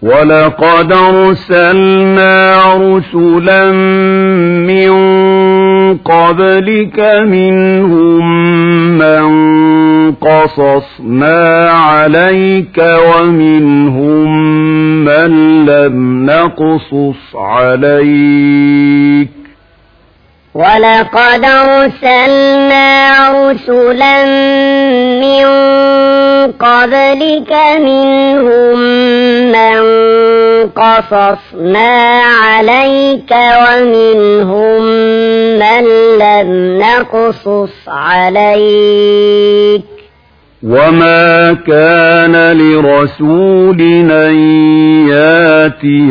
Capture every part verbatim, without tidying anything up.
ولقد أرسلنا رسلا من قبلك منهم من قصصنا عليك ومنهم من لم نقصص عليك ولقد أرسلنا رسلا من قبلك منهم من قصصنا عليك ومنهم من لم نقصص عليك وما كان لرسول أن ياتي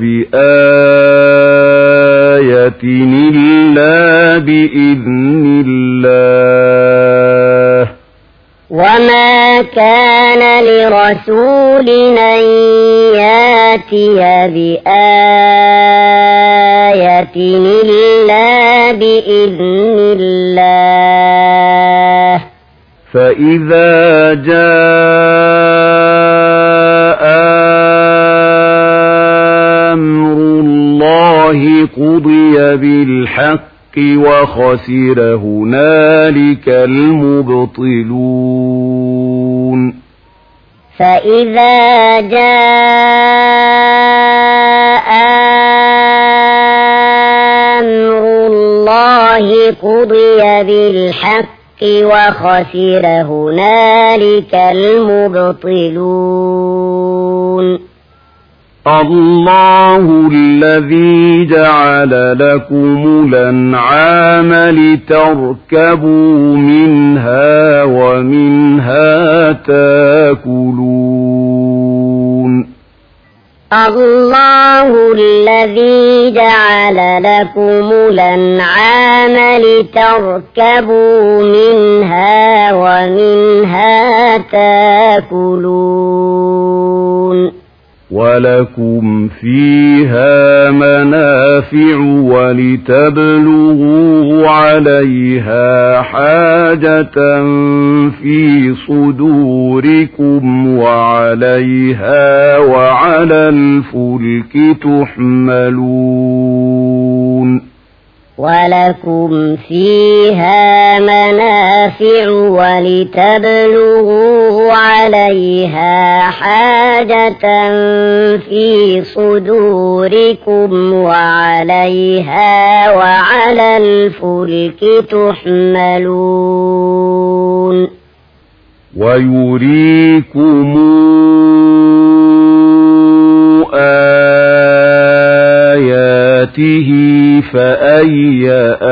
بآية إلا بإذن الله وما كان لرسول أن ياتي بآية إلا بإذن الله فإذا جاء أمر الله قضي بالحق وخسر هنالك المبطلون فإذا جاء أمر الله قضي بالحق وخسر هنالك المبطلون الله الذي جعل لكم الأنعام لتركبوا منها ومنها تاكلون الله الذي جعل لكم الأنعام لتركبوا منها ومنها تاكلون ولكم فيها منافع ولتبلغوا عليها حاجة في صدوركم وعليها وعلى الفلك تحملون ولكم فيها منافع ولتبلغوا عليها حاجة في صدوركم وعليها وعلى الفلك تحملون ويريكم آياته فأي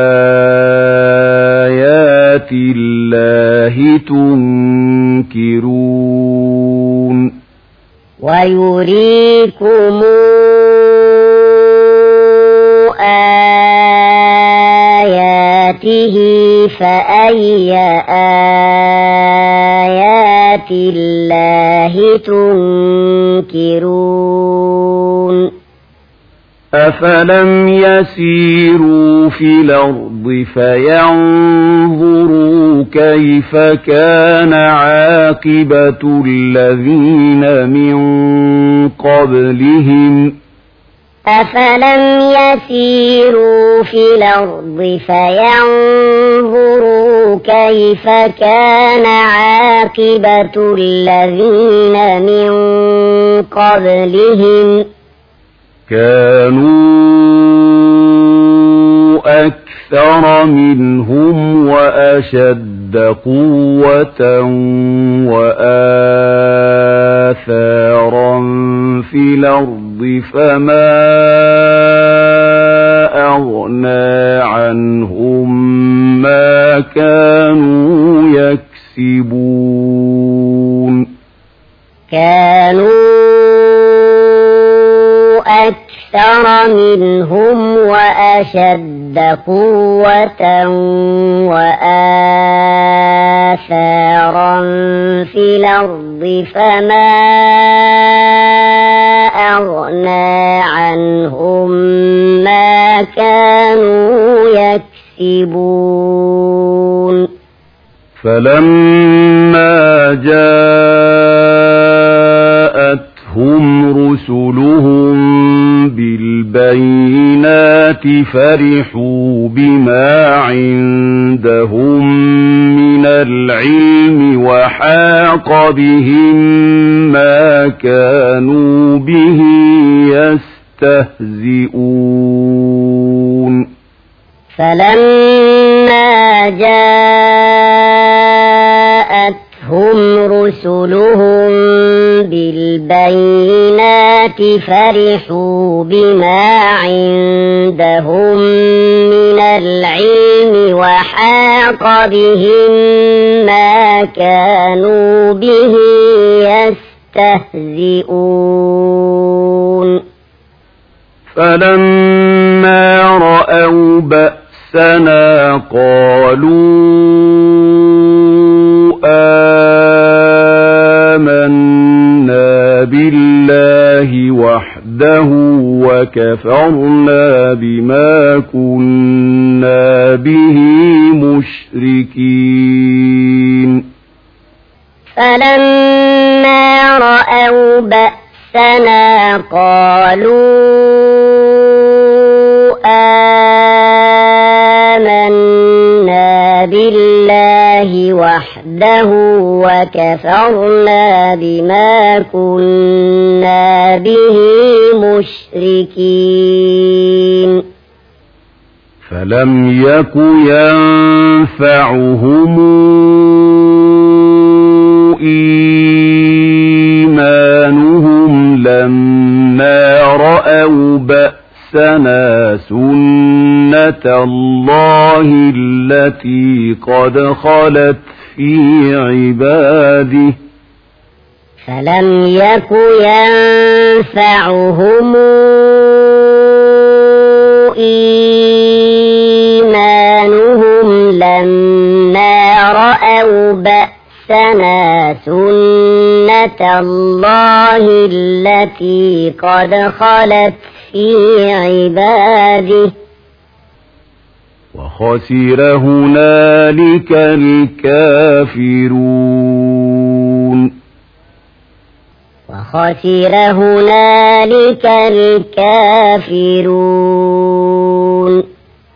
آيات الله تنكرون ويريكم آياته فأي آيات الله تنكرون أفلم يسيروا في الأرض فينظروا كيف كان عاقبة الذين من قبلهم أفلم يسيروا في الأرض فينظروا كيف كان عاقبة الذين من قبلهم كانوا أكثر منهم وأشد قوة وآثارا في الأرض فما أغنى عنهم ما كانوا يكسبون كانوا أكثر منهم وأشد قوة وآثارا في الأرض فما أغنى عنهم ما كانوا يكسبون فلما جاءتهم رسلهم بالبينات فرحوا بما عندهم من العلم وحاق بهم ما كانوا به يستهزئون فلما جاءتهم رسلهم بالبينات فرحوا بما عندهم من العلم وحاق بهم ما كانوا به يستهزئون فلما رأوا بأسنا قالوا آمنا بالله وحده وكفرنا بما كنا به مشركين فلما رأوا بأسنا قالوا آمنا بالله وحده وكفرنا بما كنا به مشركين فلم يك ينفعهم إيمانهم لما رأوا بأسنا سنة الله التي قد خلت في عباده فلم يك ينفعهم إيمانهم لما رأوا بأسنا سنة الله التي قد خلت في عباده وخسر هنالك الكافرون وخسر هنالك الكافرون